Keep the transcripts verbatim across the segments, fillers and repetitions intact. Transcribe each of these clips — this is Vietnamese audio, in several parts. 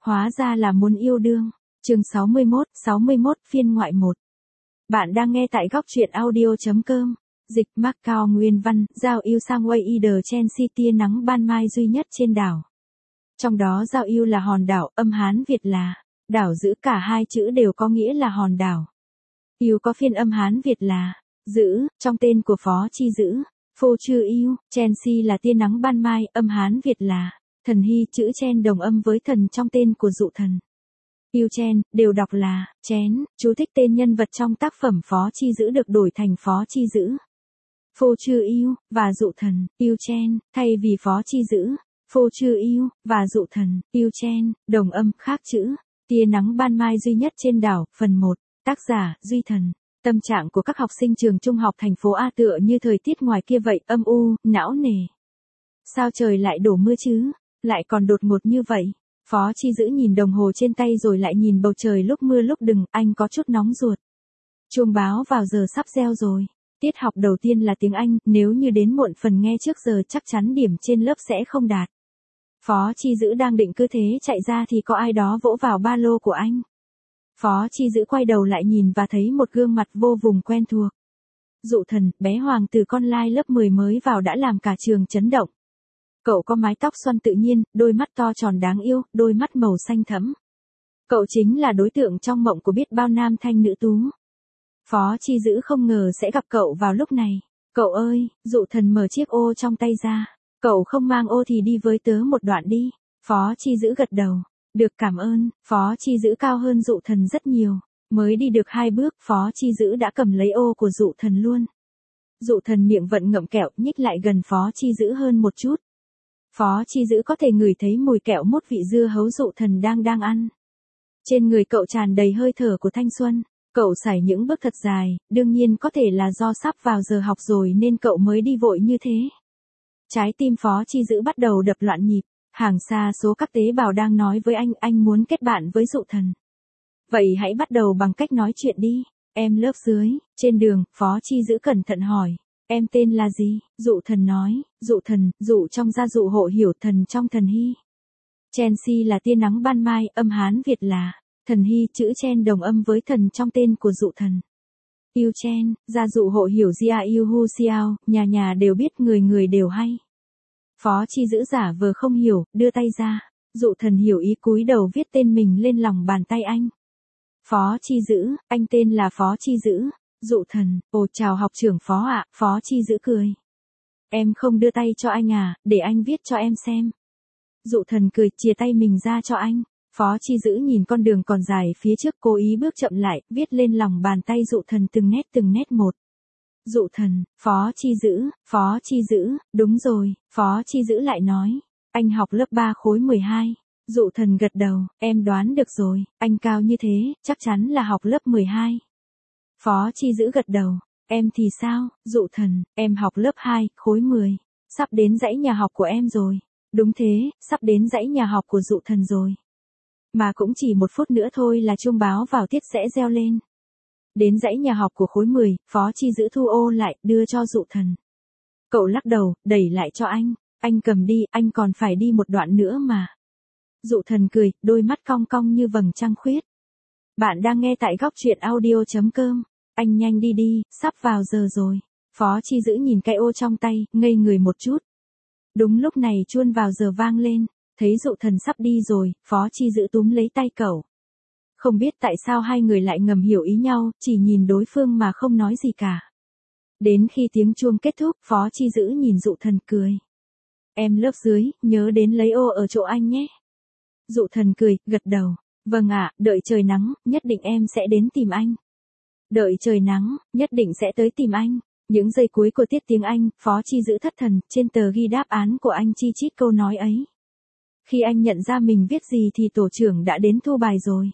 Hóa ra là muốn yêu đương. Chương sáu mươi mốt, sáu mươi mốt phiên ngoại một. Bạn đang nghe tại góc truyện audio.com. Dịch Macau nguyên văn, giao yêu sang Way Either Chelsea tia nắng ban mai duy nhất trên đảo. Trong đó giao yêu là hòn đảo, âm Hán Việt là đảo giữ, cả hai chữ đều có nghĩa là hòn đảo. Yêu có phiên âm Hán Việt là giữ, trong tên của Phó Chi Giữ. Phô Chư Yêu, Chelsea là tia nắng ban mai, âm Hán Việt là thần hy, chữ chen đồng âm với thần trong tên của dụ thần. Yêu chen, đều đọc là chén, chú thích tên nhân vật trong tác phẩm Phó Chi Giữ được đổi thành Phó Chi Giữ. Phô Chư Yêu, và dụ thần, yêu chen, thay vì Phó Chi Giữ. Phô Chư Yêu, và dụ thần, yêu chen, đồng âm, khác chữ. Tia nắng ban mai duy nhất trên đảo, phần một, tác giả, Duy Thần. Tâm trạng của các học sinh trường trung học thành phố A tựa như thời tiết ngoài kia vậy, âm u, não nề. Sao trời lại đổ mưa chứ? Lại còn đột ngột như vậy. Phó Chi Giữ nhìn đồng hồ trên tay rồi lại nhìn bầu trời lúc mưa lúc đừng, anh có chút nóng ruột. Chuông báo vào giờ sắp reo rồi. Tiết học đầu tiên là tiếng Anh, nếu như đến muộn phần nghe trước giờ chắc chắn điểm trên lớp sẽ không đạt. Phó Chi Giữ đang định cứ thế chạy ra thì có ai đó vỗ vào ba lô của anh. Phó Chi Giữ quay đầu lại nhìn và thấy một gương mặt vô vùng quen thuộc. Dụ thần, bé hoàng tử con lai lớp mười mới vào đã làm cả trường chấn động. Cậu có mái tóc xoăn tự nhiên, đôi mắt to tròn đáng yêu, đôi mắt màu xanh thẫm. Cậu chính là đối tượng trong mộng của biết bao nam thanh nữ tú. Phó Chi Giữ không ngờ sẽ gặp cậu vào lúc này. Cậu ơi, dụ thần mở chiếc ô trong tay ra. Cậu không mang ô thì đi với tớ một đoạn đi. Phó Chi Giữ gật đầu. Được, cảm ơn. Phó Chi Giữ cao hơn dụ thần rất nhiều. Mới đi được hai bước, Phó Chi Giữ đã cầm lấy ô của dụ thần luôn. Dụ thần miệng vận ngậm kẹo, nhích lại gần Phó Chi Giữ hơn một chút. Phó Chi Giữ có thể ngửi thấy mùi kẹo mốt vị dưa hấu dụ thần đang đang ăn. Trên người cậu tràn đầy hơi thở của thanh xuân. Cậu sải những bước thật dài, đương nhiên có thể là do sắp vào giờ học rồi nên cậu mới đi vội như thế. Trái tim Phó Chi Giữ bắt đầu đập loạn nhịp. Hàng xa số các tế bào đang nói với anh, anh muốn kết bạn với dụ thần. Vậy hãy bắt đầu bằng cách nói chuyện đi. Em lớp dưới, trên đường, Phó Chi Giữ cẩn thận hỏi. Em tên là gì? Dụ thần nói, dụ thần, dụ trong gia dụ hộ hiểu, thần trong thần hy. Chelsea là tia nắng ban mai, âm Hán Việt là thần hy, chữ chen đồng âm với thần trong tên của dụ thần. Yêu chen, gia dụ hộ hiểu Jia yêu hu xiao, nhà nhà đều biết, người người đều hay. Phó Chi Giữ giả vờ không hiểu, đưa tay ra. Dụ thần hiểu ý cúi đầu viết tên mình lên lòng bàn tay anh. Phó Chi Giữ, anh tên là Phó Chi Giữ. Dụ thần, ồ chào học trưởng Phó ạ. Phó Chi Giữ cười. Em không đưa tay cho anh à, để anh viết cho em xem. Dụ thần cười, chìa tay mình ra cho anh. Phó Chi Giữ nhìn con đường còn dài phía trước, cố ý bước chậm lại, viết lên lòng bàn tay dụ thần từng nét từng nét một. Dụ thần, Phó Chi Giữ, Phó Chi Giữ, đúng rồi. Phó Chi Giữ lại nói, anh học lớp ba khối mười hai. Dụ thần gật đầu, em đoán được rồi, anh cao như thế, chắc chắn là học lớp mười hai. Phó Chi Giữ gật đầu, em thì sao? Dụ thần, em học lớp hai, khối mười. Sắp đến dãy nhà học của em rồi. Đúng thế, sắp đến dãy nhà học của dụ thần rồi. Mà cũng chỉ một phút nữa thôi là chuông báo vào tiết sẽ reo lên. Đến dãy nhà học của khối mười, Phó Chi Giữ thu ô lại, đưa cho dụ thần. Cậu lắc đầu, đẩy lại cho anh. Anh cầm đi, anh còn phải đi một đoạn nữa mà. Dụ thần cười, đôi mắt cong cong như vầng trăng khuyết. Bạn đang nghe tại góc truyện audio.com. Anh nhanh đi đi, sắp vào giờ rồi. Phó Chi Giữ nhìn cái ô trong tay, ngây người một chút. Đúng lúc này chuông vào giờ vang lên. Thấy dụ thần sắp đi rồi, Phó Chi Giữ túm lấy tay cậu. Không biết tại sao hai người lại ngầm hiểu ý nhau, chỉ nhìn đối phương mà không nói gì cả. Đến khi tiếng chuông kết thúc, Phó Chi Giữ nhìn dụ thần cười. Em lớp dưới, nhớ đến lấy ô ở chỗ anh nhé. Dụ thần cười, gật đầu. Vâng ạ, đợi trời nắng, nhất định em sẽ đến tìm anh. Đợi trời nắng, nhất định sẽ tới tìm anh. Những giây cuối của tiết tiếng Anh, Phó Chi Giữ thất thần, trên tờ ghi đáp án của anh chi chít câu nói ấy. Khi anh nhận ra mình viết gì thì tổ trưởng đã đến thu bài rồi.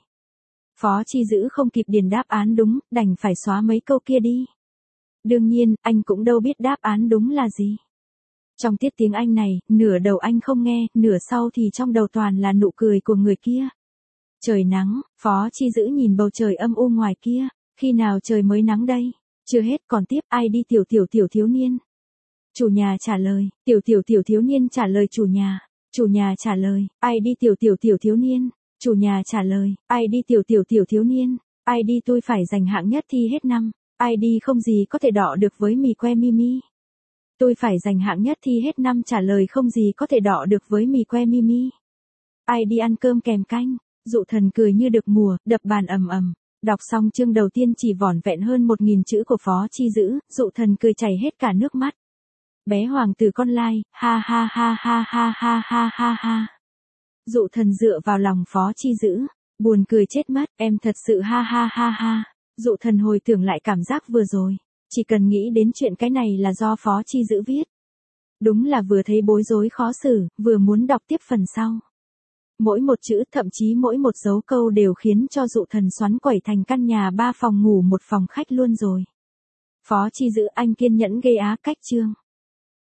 Phó Chi Giữ không kịp điền đáp án đúng, đành phải xóa mấy câu kia đi. Đương nhiên, anh cũng đâu biết đáp án đúng là gì. Trong tiết tiếng Anh này, nửa đầu anh không nghe, nửa sau thì trong đầu toàn là nụ cười của người kia. Trời nắng, Phó Chi Giữ nhìn bầu trời âm u ngoài kia. Khi nào trời mới nắng đây? Chưa hết, còn tiếp, ai đi tiểu tiểu tiểu thiếu niên? Chủ nhà trả lời, tiểu tiểu tiểu thiếu niên trả lời chủ nhà. Chủ nhà trả lời, ai đi tiểu tiểu tiểu thiếu niên? Chủ nhà trả lời, i đê tiểu tiểu tiểu thiếu niên, i đê tôi phải giành hạng nhất thi hết năm, i đê không gì có thể đọ được với mì que Mimi. Tôi phải giành hạng nhất thi hết năm trả lời không gì có thể đọ được với mì que Mimi. i đê ăn cơm kèm canh, Dụ Thần cười như được mùa, đập bàn ầm ầm. Đọc xong chương đầu tiên chỉ vỏn vẹn hơn một nghìn chữ của Phó Chi Dữ, Dụ Thần cười chảy hết cả nước mắt. Bé hoàng tử con lai, ha ha ha ha ha ha ha ha ha. Dụ Thần dựa vào lòng Phó Chi Dữ, buồn cười chết mất, em thật sự ha ha ha ha. Dụ Thần hồi tưởng lại cảm giác vừa rồi, chỉ cần nghĩ đến chuyện cái này là do Phó Chi Dữ viết. Đúng là vừa thấy bối rối khó xử, vừa muốn đọc tiếp phần sau. Mỗi một chữ, thậm chí mỗi một dấu câu đều khiến cho Dụ Thần xoắn quẩy thành căn nhà ba phòng ngủ một phòng khách luôn rồi. Phó Chi Dữ anh kiên nhẫn ghê á, cách chương.